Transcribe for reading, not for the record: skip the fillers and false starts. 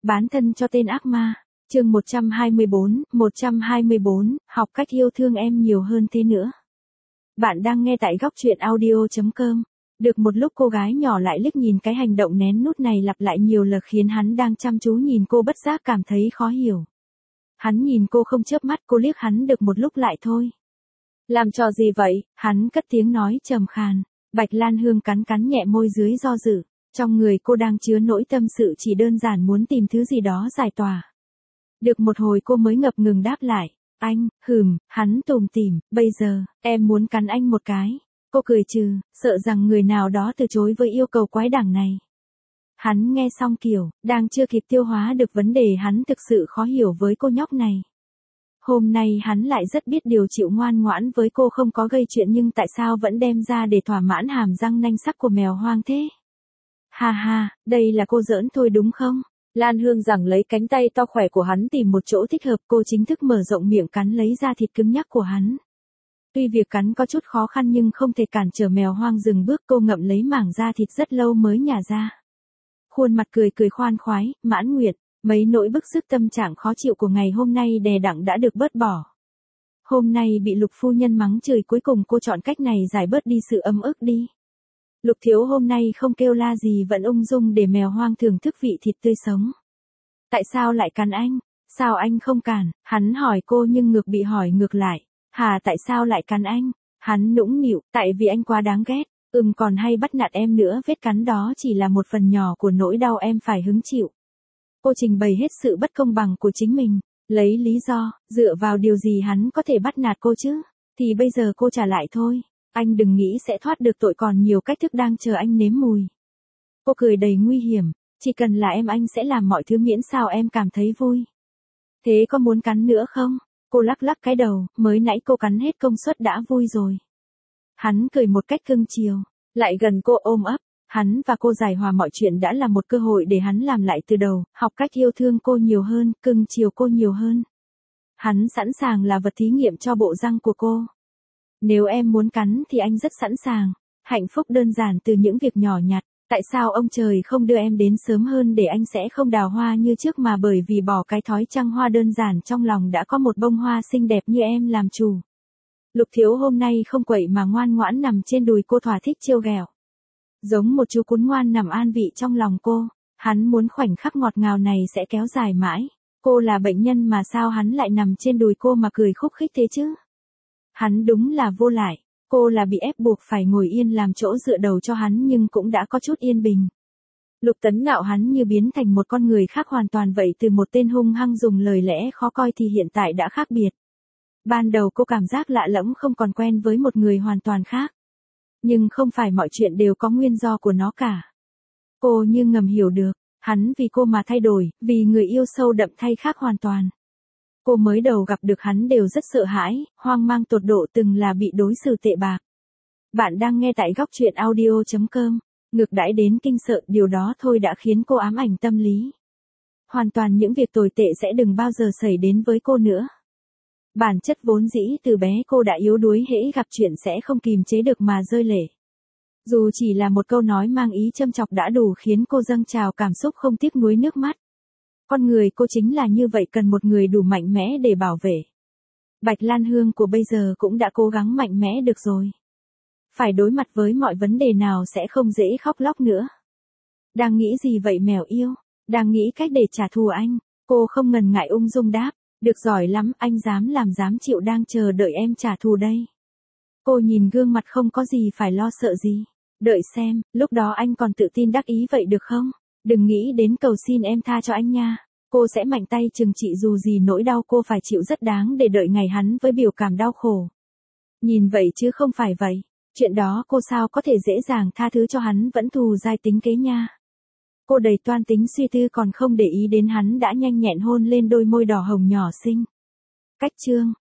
Bán thân cho tên ác ma. Chương 124, học cách yêu thương em nhiều hơn thế nữa. Bạn đang nghe tại góc truyện audio.com. Được một lúc cô gái nhỏ lại liếc nhìn cái hành động nén nút này lặp lại nhiều lần khiến hắn đang chăm chú nhìn cô bất giác cảm thấy khó hiểu. Hắn nhìn cô không chớp mắt, cô liếc hắn được một lúc lại thôi. Làm trò gì vậy? Hắn cất tiếng nói trầm khàn. Bạch Lan Hương cắn cắn nhẹ môi dưới do dự. Trong người cô đang chứa nỗi tâm sự chỉ đơn giản muốn tìm thứ gì đó giải tỏa. Được một hồi cô mới ngập ngừng đáp lại. Anh, hắn tủm tỉm, bây giờ, em muốn cắn anh một cái. Cô cười trừ, sợ rằng người nào đó từ chối với yêu cầu quái đản này. Hắn nghe xong kiểu, đang chưa kịp tiêu hóa được vấn đề, hắn thực sự khó hiểu với cô nhóc này. Hôm nay hắn lại rất biết điều, chịu ngoan ngoãn với cô, không có gây chuyện, nhưng tại sao vẫn đem ra để thỏa mãn hàm răng nanh sắc của mèo hoang thế? Ha ha, đây là cô giỡn thôi đúng không? Lan Hương giằng lấy cánh tay to khỏe của hắn tìm một chỗ thích hợp, cô chính thức mở rộng miệng cắn lấy da thịt cứng nhắc của hắn. Tuy việc cắn có chút khó khăn nhưng không thể cản trở mèo hoang dừng bước, cô ngậm lấy mảng da thịt rất lâu mới nhả ra. Khuôn mặt cười khoan khoái, mãn nguyện, mấy nỗi bức xúc tâm trạng khó chịu của ngày hôm nay đè đặng đã được bớt bỏ. Hôm nay bị Lục phu nhân mắng chửi, cuối cùng cô chọn cách này giải bớt đi sự ấm ức đi. Lục thiếu hôm nay không kêu la gì, vẫn ung dung để mèo hoang thưởng thức vị thịt tươi sống. Tại sao lại cắn anh? Sao anh không cản? Hắn hỏi cô nhưng ngược bị hỏi ngược lại. Hà, tại sao lại cắn anh? Hắn nũng nịu, tại vì anh quá đáng ghét. Còn hay bắt nạt em nữa, vết cắn đó chỉ là một phần nhỏ của nỗi đau em phải hứng chịu. Cô trình bày hết sự bất công bằng của chính mình, lấy lý do, dựa vào điều gì hắn có thể bắt nạt cô chứ? Thì bây giờ cô trả lại thôi. Anh đừng nghĩ sẽ thoát được tội, còn nhiều cách thức đang chờ anh nếm mùi. Cô cười đầy nguy hiểm, chỉ cần là em anh sẽ làm mọi thứ miễn sao em cảm thấy vui. Thế có muốn cắn nữa không? Cô lắc lắc cái đầu, mới nãy cô cắn hết công suất đã vui rồi. Hắn cười một cách cưng chiều, lại gần cô ôm ấp. Hắn và cô giải hòa mọi chuyện đã là một cơ hội để hắn làm lại từ đầu, học cách yêu thương cô nhiều hơn, cưng chiều cô nhiều hơn. Hắn sẵn sàng là vật thí nghiệm cho bộ răng của cô. Nếu em muốn cắn thì anh rất sẵn sàng. Hạnh phúc đơn giản từ những việc nhỏ nhặt. Tại sao ông trời không đưa em đến sớm hơn để anh sẽ không đào hoa như trước, mà bởi vì bỏ cái thói trăng hoa đơn giản trong lòng đã có một bông hoa xinh đẹp như em làm chủ. Lục thiếu hôm nay không quậy mà ngoan ngoãn nằm trên đùi cô, thỏa thích trêu ghẹo. Giống một chú cún ngoan nằm an vị trong lòng cô. Hắn muốn khoảnh khắc ngọt ngào này sẽ kéo dài mãi. Cô là bệnh nhân mà sao hắn lại nằm trên đùi cô mà cười khúc khích thế chứ? Hắn đúng là vô lại. Cô là bị ép buộc phải ngồi yên làm chỗ dựa đầu cho hắn, nhưng cũng đã có chút yên bình. Lục Tấn Ngạo hắn như biến thành một con người khác hoàn toàn vậy, từ một tên hung hăng dùng lời lẽ khó coi thì hiện tại đã khác biệt. Ban đầu cô cảm giác lạ lẫm, không còn quen với một người hoàn toàn khác. Nhưng không phải mọi chuyện đều có nguyên do của nó cả. Cô như ngầm hiểu được, hắn vì cô mà thay đổi, vì người yêu sâu đậm thay khác hoàn toàn. Cô mới đầu gặp được hắn đều rất sợ hãi, hoang mang tột độ, từng là bị đối xử tệ bạc. Bạn đang nghe tại góc truyện audio.com. Ngược đãi đến kinh sợ, điều đó thôi đã khiến cô ám ảnh tâm lý. Hoàn toàn những việc tồi tệ sẽ đừng bao giờ xảy đến với cô nữa. Bản chất vốn dĩ từ bé cô đã yếu đuối, hễ gặp chuyện sẽ không kìm chế được mà rơi lệ. Dù chỉ là một câu nói mang ý châm chọc đã đủ khiến cô dâng trào cảm xúc không tiếc nuối nước mắt. Con người cô chính là như vậy, cần một người đủ mạnh mẽ để bảo vệ. Bạch Lan Hương của bây giờ cũng đã cố gắng mạnh mẽ được rồi. Phải đối mặt với mọi vấn đề nào sẽ không dễ khóc lóc nữa. Đang nghĩ gì vậy mèo yêu? Đang nghĩ cách để trả thù anh. Cô không ngần ngại ung dung đáp. Được, giỏi lắm, anh dám làm dám chịu, đang chờ đợi em trả thù đây. Cô nhìn gương mặt không có gì phải lo sợ gì. Đợi xem, lúc đó anh còn tự tin đắc ý vậy được không? Đừng nghĩ đến cầu xin em tha cho anh nha. Cô sẽ mạnh tay trừng trị, dù gì nỗi đau cô phải chịu rất đáng để đợi ngày hắn với biểu cảm đau khổ. Nhìn vậy chứ không phải vậy. Chuyện đó cô sao có thể dễ dàng tha thứ cho hắn, vẫn thù dai tính kế nha. Cô đầy toan tính suy tư còn không để ý đến hắn đã nhanh nhẹn hôn lên đôi môi đỏ hồng nhỏ xinh. Cách chương